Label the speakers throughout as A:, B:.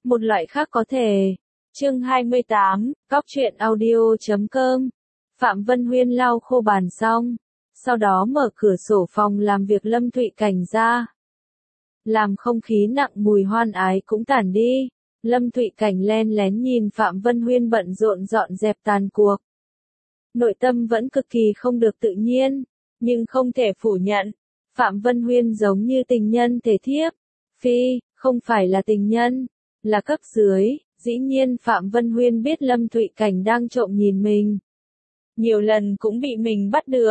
A: một loại khác có thể. Chương 28, Cóc truyện audio.com. Phạm Vân Huyên lau khô bàn xong, sau đó mở cửa sổ phòng làm việc Lâm Thụy Cảnh ra. Làm không khí nặng mùi hoan ái cũng tản đi, Lâm Thụy Cảnh len lén nhìn Phạm Vân Huyên bận rộn dọn dẹp tàn cuộc. Nội tâm vẫn cực kỳ không được tự nhiên, nhưng không thể phủ nhận, Phạm Vân Huyên giống như tình nhân thể thiếp. Phi, không phải là tình nhân, là cấp dưới. Dĩ nhiên Phạm Vân Huyên biết Lâm Thụy Cảnh đang trộm nhìn mình. Nhiều lần cũng bị mình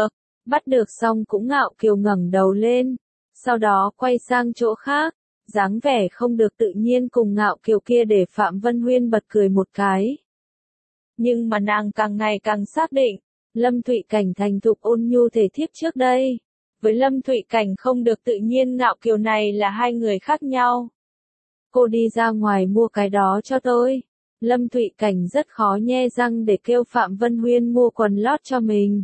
A: bắt được xong cũng ngạo kiều ngẩng đầu lên, sau đó quay sang chỗ khác, dáng vẻ không được tự nhiên cùng ngạo kiều kia để Phạm Vân Huyên bật cười một cái. Nhưng mà nàng càng ngày càng xác định, Lâm Thụy Cảnh thành thục ôn nhu thể thiếp trước đây, với Lâm Thụy Cảnh không được tự nhiên ngạo kiều này là hai người khác nhau. Cô đi ra ngoài mua cái đó cho tôi. Lâm Thụy Cảnh rất khó nhe răng để kêu Phạm Vân Huyên mua quần lót cho mình.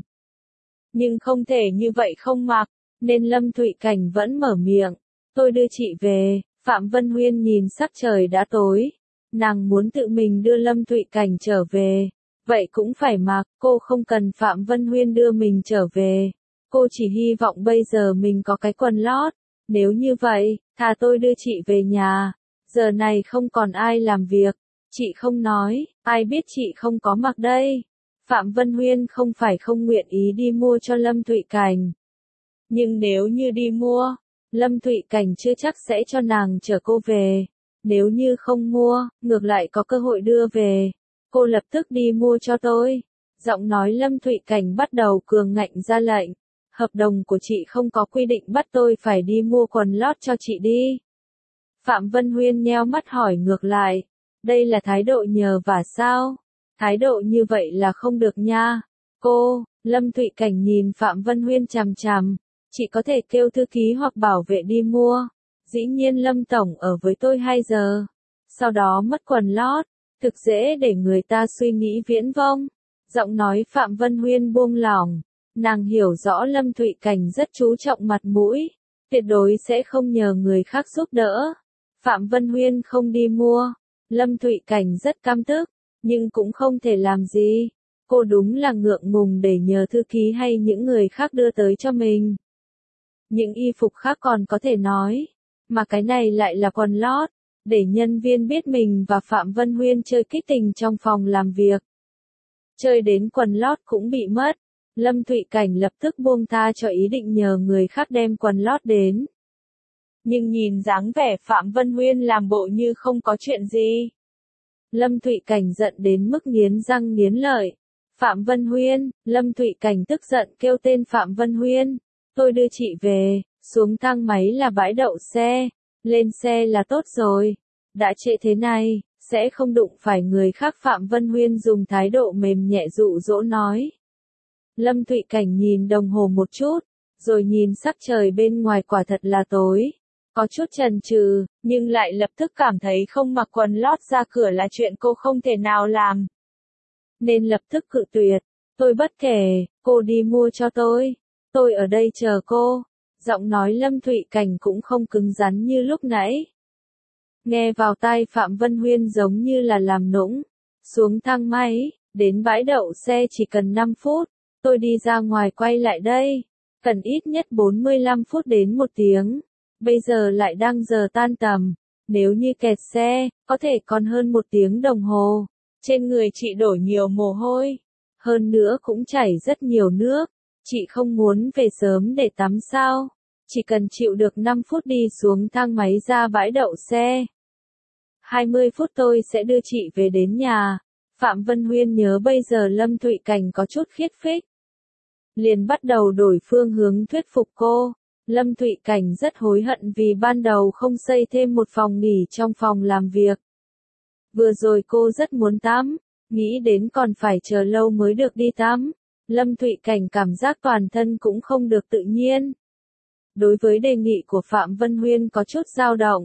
A: Nhưng không thể như vậy không mặc, nên Lâm Thụy Cảnh vẫn mở miệng. Tôi đưa chị về. Phạm Vân Huyên nhìn sắc trời đã tối. Nàng muốn tự mình đưa Lâm Thụy Cảnh trở về. Vậy cũng phải mặc, cô không cần Phạm Vân Huyên đưa mình trở về. Cô chỉ hy vọng bây giờ mình có cái quần lót. Nếu như vậy, thà tôi đưa chị về nhà. Giờ này không còn ai làm việc. Chị không nói, ai biết chị không có mặc đây. Phạm Vân Huyên không phải không nguyện ý đi mua cho Lâm Thụy Cảnh. Nhưng nếu như đi mua, Lâm Thụy Cảnh chưa chắc sẽ cho nàng chở cô về. Nếu như không mua, ngược lại có cơ hội đưa về. Cô lập tức đi mua cho tôi. Giọng nói Lâm Thụy Cảnh bắt đầu cường ngạnh ra lệnh. Hợp đồng của chị không có quy định bắt tôi phải đi mua quần lót cho chị đi. Phạm Vân Huyên nheo mắt hỏi ngược lại. Đây là thái độ nhờ vả sao? Thái độ như vậy là không được nha. Cô, Lâm Thụy Cảnh nhìn Phạm Vân Huyên chằm chằm. Chị có thể kêu thư ký hoặc bảo vệ đi mua. Dĩ nhiên Lâm Tổng ở với tôi 2 giờ. Sau đó mất quần lót. Thực dễ để người ta suy nghĩ viễn vông. Giọng nói Phạm Vân Huyên buông lỏng. Nàng hiểu rõ Lâm Thụy Cảnh rất chú trọng mặt mũi. Tuyệt đối sẽ không nhờ người khác giúp đỡ. Phạm Vân Huyên không đi mua. Lâm Thụy Cảnh rất căm tức, nhưng cũng không thể làm gì. Cô đúng là ngượng ngùng để nhờ thư ký hay những người khác đưa tới cho mình. Những y phục khác còn có thể nói, mà cái này lại là quần lót, để nhân viên biết mình và Phạm Vân Huyên chơi kích tình trong phòng làm việc. Chơi đến quần lót cũng bị mất, Lâm Thụy Cảnh lập tức buông tha cho ý định nhờ người khác đem quần lót đến. Nhưng nhìn dáng vẻ Phạm Vân Huyên làm bộ như không có chuyện gì. Lâm Thụy Cảnh giận đến mức nghiến răng nghiến lợi. Phạm Vân Huyên, Lâm Thụy Cảnh tức giận kêu tên Phạm Vân Huyên. Tôi đưa chị về, xuống thang máy là bãi đậu xe, lên xe là tốt rồi. Đã trễ thế này, sẽ không đụng phải người khác. Phạm Vân Huyên dùng thái độ mềm nhẹ dụ dỗ nói. Lâm Thụy Cảnh nhìn đồng hồ một chút, rồi nhìn sắc trời bên ngoài quả thật là tối. Có chút chần chừ, nhưng lại lập tức cảm thấy không mặc quần lót ra cửa là chuyện cô không thể nào làm. Nên lập tức cự tuyệt. Tôi bất kể, cô đi mua cho tôi. Tôi ở đây chờ cô. Giọng nói Lâm Thụy Cảnh cũng không cứng rắn như lúc nãy. Nghe vào tai Phạm Vân Huyên giống như là làm nũng. Xuống thang máy, đến bãi đậu xe chỉ cần 5 phút. Tôi đi ra ngoài quay lại đây. Cần ít nhất 45 phút đến 1 tiếng. Bây giờ lại đang giờ tan tầm. Nếu như kẹt xe, có thể còn hơn 1 tiếng đồng hồ. Trên người chị đổ nhiều mồ hôi. Hơn nữa cũng chảy rất nhiều nước. Chị không muốn về sớm để tắm sao? Chỉ cần chịu được 5 phút đi xuống thang máy ra bãi đậu xe. 20 phút tôi sẽ đưa chị về đến nhà. Phạm Vân Huyên nhớ bây giờ Lâm Thụy Cảnh có chút khiết phích. Liền bắt đầu đổi phương hướng thuyết phục cô. Lâm Thụy Cảnh rất hối hận vì ban đầu không xây thêm một phòng nghỉ trong phòng làm việc. Vừa rồi cô rất muốn tắm, nghĩ đến còn phải chờ lâu mới được đi tắm. Lâm Thụy Cảnh cảm giác toàn thân cũng không được tự nhiên. Đối với đề nghị của Phạm Vân Huyên có chút dao động.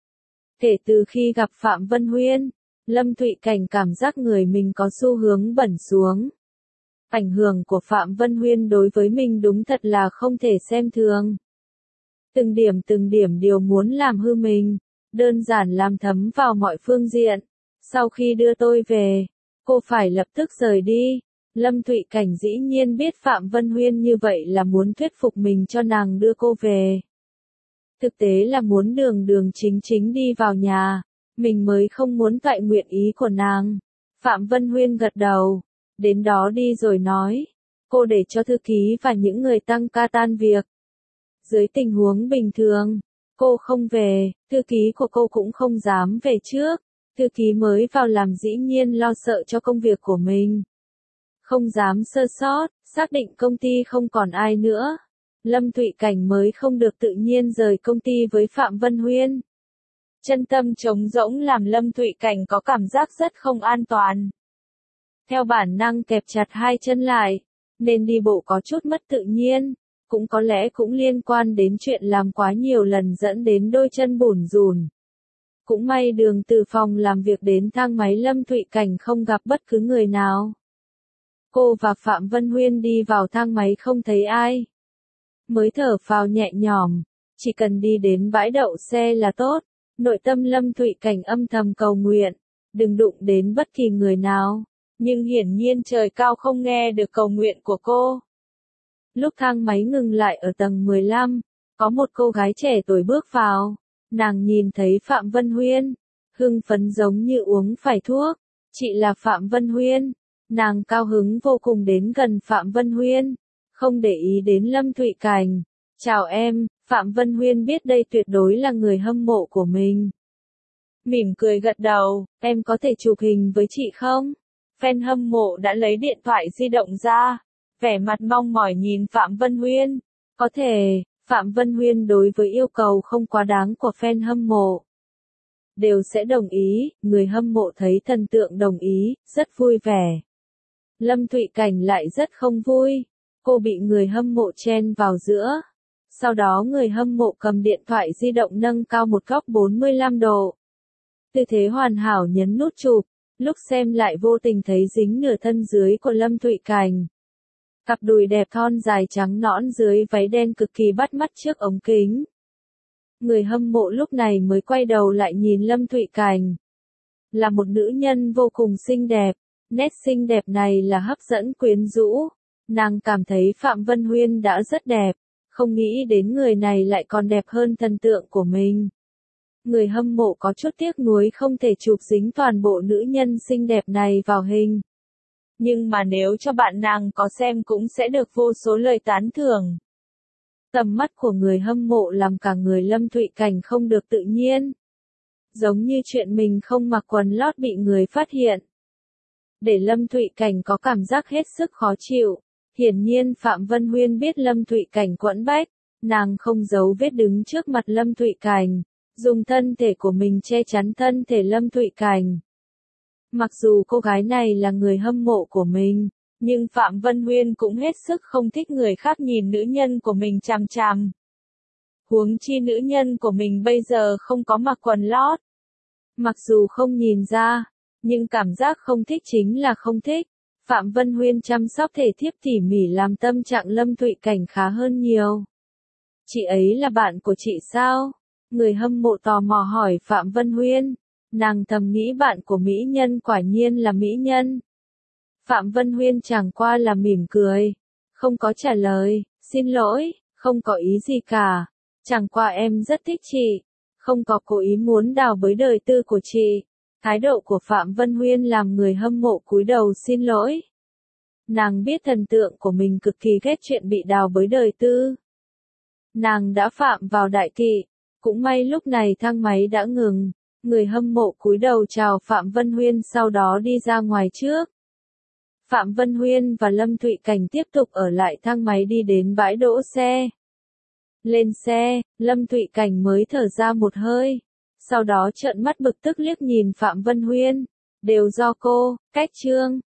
A: Kể từ khi gặp Phạm Vân Huyên, Lâm Thụy Cảnh cảm giác người mình có xu hướng bẩn xuống. Ảnh hưởng của Phạm Vân Huyên đối với mình đúng thật là không thể xem thường. Từng điểm điều muốn làm hư mình, đơn giản làm thấm vào mọi phương diện. Sau khi đưa tôi về, cô phải lập tức rời đi. Lâm Thụy Cảnh dĩ nhiên biết Phạm Vân Huyên như vậy là muốn thuyết phục mình cho nàng đưa cô về. Thực tế là muốn đường đường chính chính đi vào nhà, mình mới không muốn toại nguyện ý của nàng. Phạm Vân Huyên gật đầu, đến đó đi rồi nói, cô để cho thư ký và những người tăng ca tan việc. Dưới tình huống bình thường, cô không về, thư ký của cô cũng không dám về trước. Thư ký mới vào làm dĩ nhiên lo sợ cho công việc của mình. Không dám sơ sót, xác định công ty không còn ai nữa. Lâm Thụy Cảnh mới không được tự nhiên rời công ty với Phạm Vân Huyên. Chân tâm trống rỗng làm Lâm Thụy Cảnh có cảm giác rất không an toàn. Theo bản năng kẹp chặt hai chân lại, nên đi bộ có chút mất tự nhiên, cũng có lẽ cũng liên quan đến chuyện làm quá nhiều lần dẫn đến đôi chân bủn rủn. Cũng may đường từ phòng làm việc đến thang máy Lâm Thụy Cảnh không gặp bất cứ người nào. Cô và Phạm Vân Huyên đi vào thang máy không thấy ai. Mới thở phào nhẹ nhõm, chỉ cần đi đến bãi đậu xe là tốt. Nội tâm Lâm Thụy Cảnh âm thầm cầu nguyện, đừng đụng đến bất kỳ người nào. Nhưng hiển nhiên trời cao không nghe được cầu nguyện của cô. Lúc thang máy ngừng lại ở tầng 15, có một cô gái trẻ tuổi bước vào. Nàng nhìn thấy Phạm Vân Huyên, hưng phấn giống như uống phải thuốc. Chị là Phạm Vân Huyên. Nàng cao hứng vô cùng đến gần Phạm Vân Huyên, không để ý đến Lâm Thụy Cảnh. Chào em, Phạm Vân Huyên biết đây tuyệt đối là người hâm mộ của mình. Mỉm cười gật đầu, em có thể chụp hình với chị không? Fan hâm mộ đã lấy điện thoại di động ra, vẻ mặt mong mỏi nhìn Phạm Vân Huyên. Có thể, Phạm Vân Huyên đối với yêu cầu không quá đáng của fan hâm mộ đều sẽ đồng ý, người hâm mộ thấy thần tượng đồng ý, rất vui vẻ. Lâm Thụy Cảnh lại rất không vui, cô bị người hâm mộ chen vào giữa. Sau đó người hâm mộ cầm điện thoại di động nâng cao một góc 45 độ. Tư thế hoàn hảo nhấn nút chụp, lúc xem lại vô tình thấy dính nửa thân dưới của Lâm Thụy Cảnh. Cặp đùi đẹp thon dài trắng nõn dưới váy đen cực kỳ bắt mắt trước ống kính. Người hâm mộ lúc này mới quay đầu lại nhìn Lâm Thụy Cảnh. Là một nữ nhân vô cùng xinh đẹp, nét xinh đẹp này là hấp dẫn quyến rũ. Nàng cảm thấy Phạm Vân Huyên đã rất đẹp, không nghĩ đến người này lại còn đẹp hơn thần tượng của mình. Người hâm mộ có chút tiếc nuối không thể chụp dính toàn bộ nữ nhân xinh đẹp này vào hình. Nhưng mà nếu cho bạn nàng có xem cũng sẽ được vô số lời tán thưởng. Tầm mắt của người hâm mộ làm cả người Lâm Thụy Cảnh không được tự nhiên. Giống như chuyện mình không mặc quần lót bị người phát hiện. Để Lâm Thụy Cảnh có cảm giác hết sức khó chịu. Hiển nhiên Phạm Vân Huyên biết Lâm Thụy Cảnh quẫn bách, nàng không giấu vết đứng trước mặt Lâm Thụy Cảnh, dùng thân thể của mình che chắn thân thể Lâm Thụy Cảnh. Mặc dù cô gái này là người hâm mộ của mình, nhưng Phạm Vân Huyên cũng hết sức không thích người khác nhìn nữ nhân của mình chằm chằm. Huống chi nữ nhân của mình bây giờ không có mặc quần lót. Mặc dù không nhìn ra, nhưng cảm giác không thích chính là không thích. Phạm Vân Huyên chăm sóc thể thiếp tỉ mỉ làm tâm trạng Lâm Thụy Cảnh khá hơn nhiều. Chị ấy là bạn của chị sao? Người hâm mộ tò mò hỏi Phạm Vân Huyên. Nàng thầm nghĩ bạn của mỹ nhân quả nhiên là mỹ nhân. Phạm Vân Huyên chẳng qua là mỉm cười, không có trả lời, xin lỗi, không có ý gì cả. Chẳng qua em rất thích chị, không có cố ý muốn đào bới đời tư của chị. Thái độ của Phạm Vân Huyên làm người hâm mộ cúi đầu xin lỗi. Nàng biết thần tượng của mình cực kỳ ghét chuyện bị đào bới đời tư. Nàng đã phạm vào đại kỵ, cũng may lúc này thang máy đã ngừng. Người hâm mộ cúi đầu chào Phạm Vân Huyên sau đó đi ra ngoài trước. Phạm Vân Huyên và Lâm Thụy Cảnh tiếp tục ở lại thang máy đi đến bãi đỗ xe. Lên xe, Lâm Thụy Cảnh mới thở ra một hơi. Sau đó trợn mắt bực tức liếc nhìn Phạm Vân Huyên. Đều do cô, cách trương.